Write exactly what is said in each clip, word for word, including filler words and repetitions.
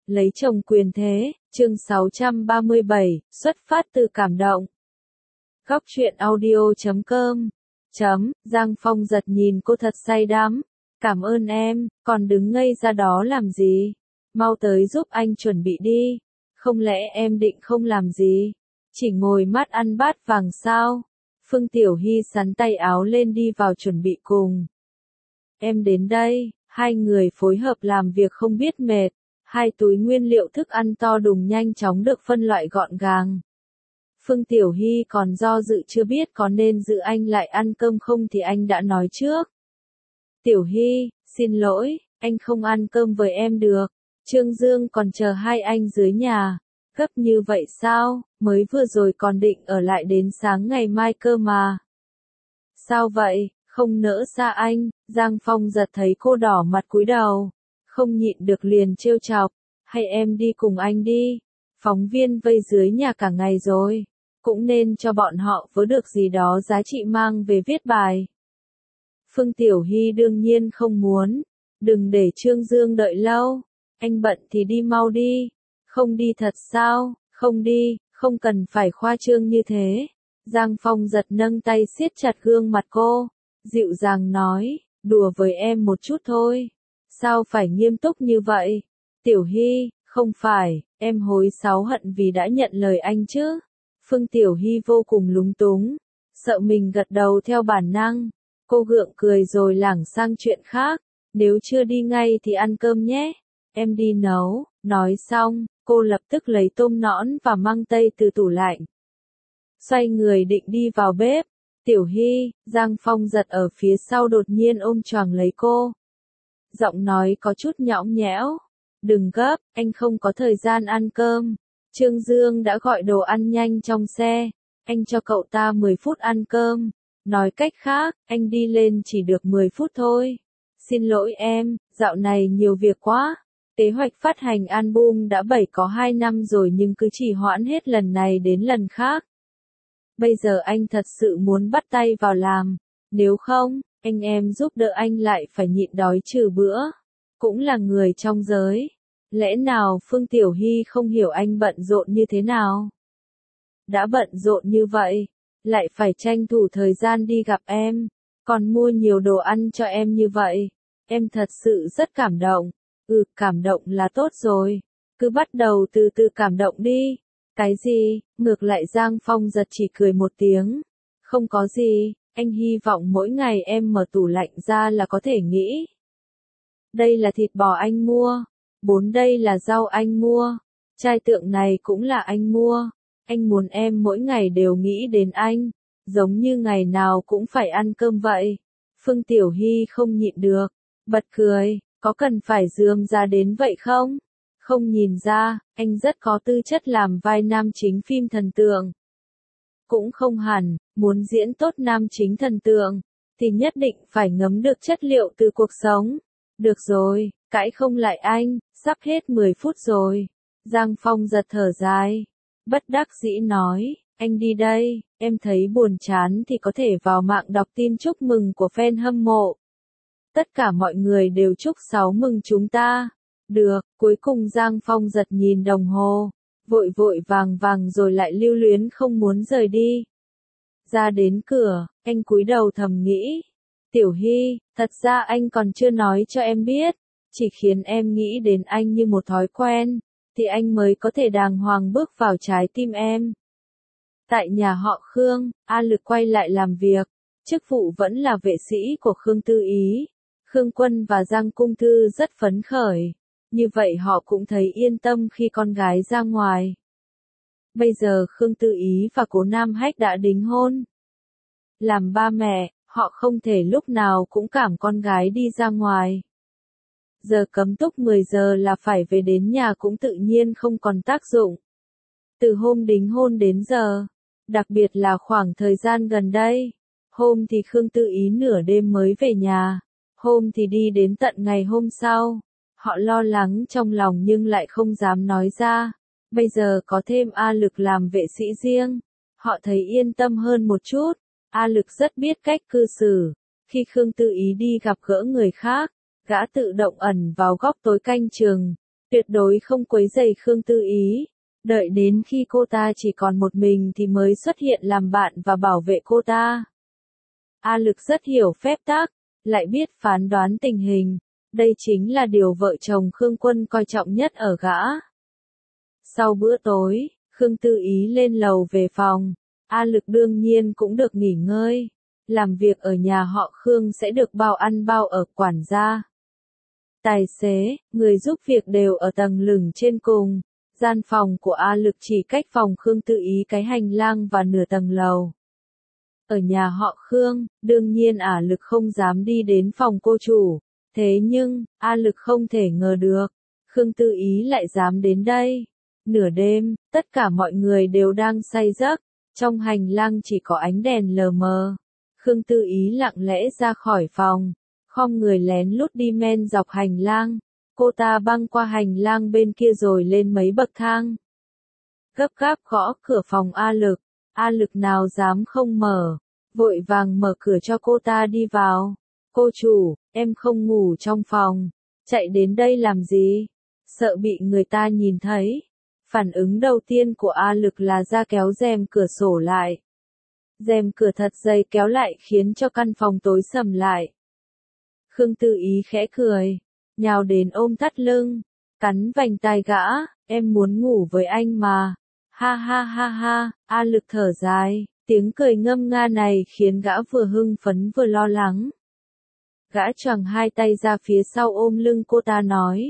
Lấy chồng quyền thế, chương sáu trăm ba mươi bảy, xuất phát từ cảm động. Góc truyện audio chấm com chấm, Giang Phong giật nhìn cô thật say đắm. Cảm ơn em, còn đứng ngây ra đó làm gì? Mau tới giúp anh chuẩn bị đi. Không lẽ em định không làm gì? Chỉ ngồi mắt ăn bát vàng sao? Phương Tiểu Hy sắn tay áo lên đi vào chuẩn bị cùng. Em đến đây, hai người phối hợp làm việc không biết mệt. Hai túi nguyên liệu thức ăn to đùng nhanh chóng được phân loại gọn gàng. Phương Tiểu Hy còn do dự chưa biết có nên giữ anh lại ăn cơm không thì anh đã nói trước. Tiểu Hy, xin lỗi, anh không ăn cơm với em được. Trương Dương còn chờ hai anh dưới nhà. Gấp như vậy sao, mới vừa rồi còn định ở lại đến sáng ngày mai cơ mà. Sao vậy, không nỡ xa anh? Giang Phong giật thấy cô đỏ mặt cúi đầu. Không nhịn được liền trêu chọc, hay em đi cùng anh đi, phóng viên vây dưới nhà cả ngày rồi, cũng nên cho bọn họ vớ được gì đó giá trị mang về viết bài. Phương Tiểu Hy đương nhiên không muốn, đừng để Trương Dương đợi lâu, anh bận thì đi mau đi, không đi thật sao, không đi, không cần phải khoa trương như thế. Giang Phong giật nâng tay siết chặt gương mặt cô, dịu dàng nói, đùa với em một chút thôi. Sao phải nghiêm túc như vậy? Tiểu Hy, không phải, em hối sáu hận vì đã nhận lời anh chứ? Phương Tiểu Hy vô cùng lúng túng, sợ mình gật đầu theo bản năng. Cô gượng cười rồi lảng sang chuyện khác, nếu chưa đi ngay thì ăn cơm nhé, em đi nấu. Nói xong, cô lập tức lấy tôm nõn và măng tây từ tủ lạnh. Xoay người định đi vào bếp, Tiểu Hy, Giang Phong giật ở phía sau đột nhiên ôm choàng lấy cô. Giọng nói có chút nhõng nhẽo. Đừng gấp, anh không có thời gian ăn cơm. Trương Dương đã gọi đồ ăn nhanh trong xe. Anh cho cậu ta mười phút ăn cơm. Nói cách khác, anh đi lên chỉ được mười phút thôi. Xin lỗi em, dạo này nhiều việc quá. Kế hoạch phát hành album đã bảy có hai năm rồi nhưng cứ trì hoãn hết lần này đến lần khác. Bây giờ anh thật sự muốn bắt tay vào làm. Nếu không, anh em giúp đỡ anh lại phải nhịn đói trừ bữa. Cũng là người trong giới. Lẽ nào Phương Tiểu Hy không hiểu anh bận rộn như thế nào? Đã bận rộn như vậy, lại phải tranh thủ thời gian đi gặp em, còn mua nhiều đồ ăn cho em như vậy. Em thật sự rất cảm động. Ừ, cảm động là tốt rồi. Cứ bắt đầu từ từ cảm động đi. Cái gì? Ngược lại Giang Phong giật chỉ cười một tiếng. Không có gì. Anh hy vọng mỗi ngày em mở tủ lạnh ra là có thể nghĩ. Đây là thịt bò anh mua. Bốn đây là rau anh mua. Chai tượng này cũng là anh mua. Anh muốn em mỗi ngày đều nghĩ đến anh. Giống như ngày nào cũng phải ăn cơm vậy. Phương Tiểu Hy không nhịn được. Bật cười. Có cần phải rườm ra đến vậy không? Không nhìn ra, anh rất có tư chất làm vai nam chính phim thần tượng. Cũng không hẳn, muốn diễn tốt nam chính thần tượng, thì nhất định phải ngấm được chất liệu từ cuộc sống. Được rồi, cãi không lại anh, sắp hết mười phút rồi. Giang Phong giật thở dài. Bất đắc dĩ nói, anh đi đây, em thấy buồn chán thì có thể vào mạng đọc tin chúc mừng của fan hâm mộ. Tất cả mọi người đều chúc sáu mừng chúng ta. Được, cuối cùng Giang Phong giật nhìn đồng hồ. Vội vội vàng vàng rồi lại lưu luyến không muốn rời đi. Ra đến cửa, anh cúi đầu thầm nghĩ. Tiểu Hy, thật ra anh còn chưa nói cho em biết. Chỉ khiến em nghĩ đến anh như một thói quen. Thì anh mới có thể đàng hoàng bước vào trái tim em. Tại nhà họ Khương, A Lực quay lại làm việc. Chức vụ vẫn là vệ sĩ của Khương Tư Ý. Khương Quân và Giang Cung Thư rất phấn khởi. Như vậy họ cũng thấy yên tâm khi con gái ra ngoài. Bây giờ Khương Tư Ý và Cố Nam Hách đã đính hôn. Làm ba mẹ, họ không thể lúc nào cũng cảm con gái đi ra ngoài. Giờ cấm túc mười giờ là phải về đến nhà cũng tự nhiên không còn tác dụng. Từ hôm đính hôn đến giờ, đặc biệt là khoảng thời gian gần đây, hôm thì Khương Tư Ý nửa đêm mới về nhà, hôm thì đi đến tận ngày hôm sau. Họ lo lắng trong lòng nhưng lại không dám nói ra. Bây giờ có thêm A Lực làm vệ sĩ riêng, họ thấy yên tâm hơn một chút. A Lực rất biết cách cư xử. Khi Khương Tư Ý đi gặp gỡ người khác, gã tự động ẩn vào góc tối canh chừng. tuyệt đối không quấy rầy Khương Tư Ý. Đợi đến khi cô ta chỉ còn một mình thì mới xuất hiện làm bạn và bảo vệ cô ta. A Lực rất hiểu phép tắc, lại biết phán đoán tình hình. Đây chính là điều vợ chồng Khương Quân coi trọng nhất ở gã. Sau bữa tối, Khương Tư Ý lên lầu về phòng. A Lực đương nhiên cũng được nghỉ ngơi. Làm việc ở nhà họ Khương sẽ được bao ăn bao ở, quản gia, tài xế, người giúp việc đều ở tầng lửng trên cùng. Gian phòng của A Lực chỉ cách phòng Khương Tư Ý cái hành lang và nửa tầng lầu. Ở nhà họ Khương, đương nhiên A Lực không dám đi đến phòng cô chủ. Thế nhưng, A Lực không thể ngờ được, Khương Tư Ý lại dám đến đây. Nửa đêm, tất cả mọi người đều đang say giấc, trong hành lang chỉ có ánh đèn lờ mờ. Khương Tư Ý lặng lẽ ra khỏi phòng, khom người lén lút đi men dọc hành lang. Cô ta băng qua hành lang bên kia rồi lên mấy bậc thang. Gấp gáp gõ cửa phòng A Lực, A Lực nào dám không mở, vội vàng mở cửa cho cô ta đi vào. Cô chủ, em không ngủ trong phòng, chạy đến đây làm gì? Sợ bị người ta nhìn thấy. Phản ứng đầu tiên của A Lực là ra kéo rèm cửa sổ lại. Rèm cửa thật dày kéo lại khiến cho căn phòng tối sầm lại. Khương Tư Ý khẽ cười, nhào đến ôm thắt lưng, cắn vành tai gã, em muốn ngủ với anh mà. Ha ha ha ha, A Lực thở dài, tiếng cười ngâm nga này khiến gã vừa hưng phấn vừa lo lắng. Gã choàng hai tay ra phía sau ôm lưng cô ta nói.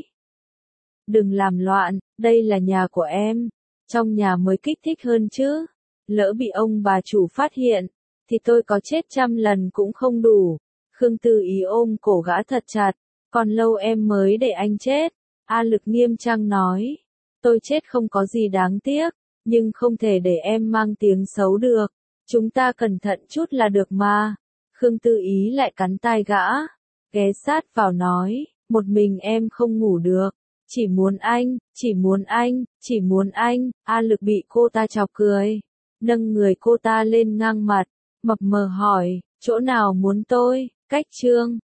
Đừng làm loạn, đây là nhà của em, trong nhà mới kích thích hơn chứ. Lỡ bị ông bà chủ phát hiện, thì tôi có chết trăm lần cũng không đủ. Khương Tư Ý ôm cổ gã thật chặt, còn lâu em mới để anh chết. A Lực nghiêm trang nói, tôi chết không có gì đáng tiếc, nhưng không thể để em mang tiếng xấu được. Chúng ta cẩn thận chút là được mà. Khương Tư Ý lại cắn tai gã, ghé sát vào nói, một mình em không ngủ được. Chỉ muốn anh, chỉ muốn anh, chỉ muốn anh. A Lực bị cô ta chọc cười, nâng người cô ta lên ngang mặt, mập mờ hỏi, chỗ nào muốn tôi? Cách trương.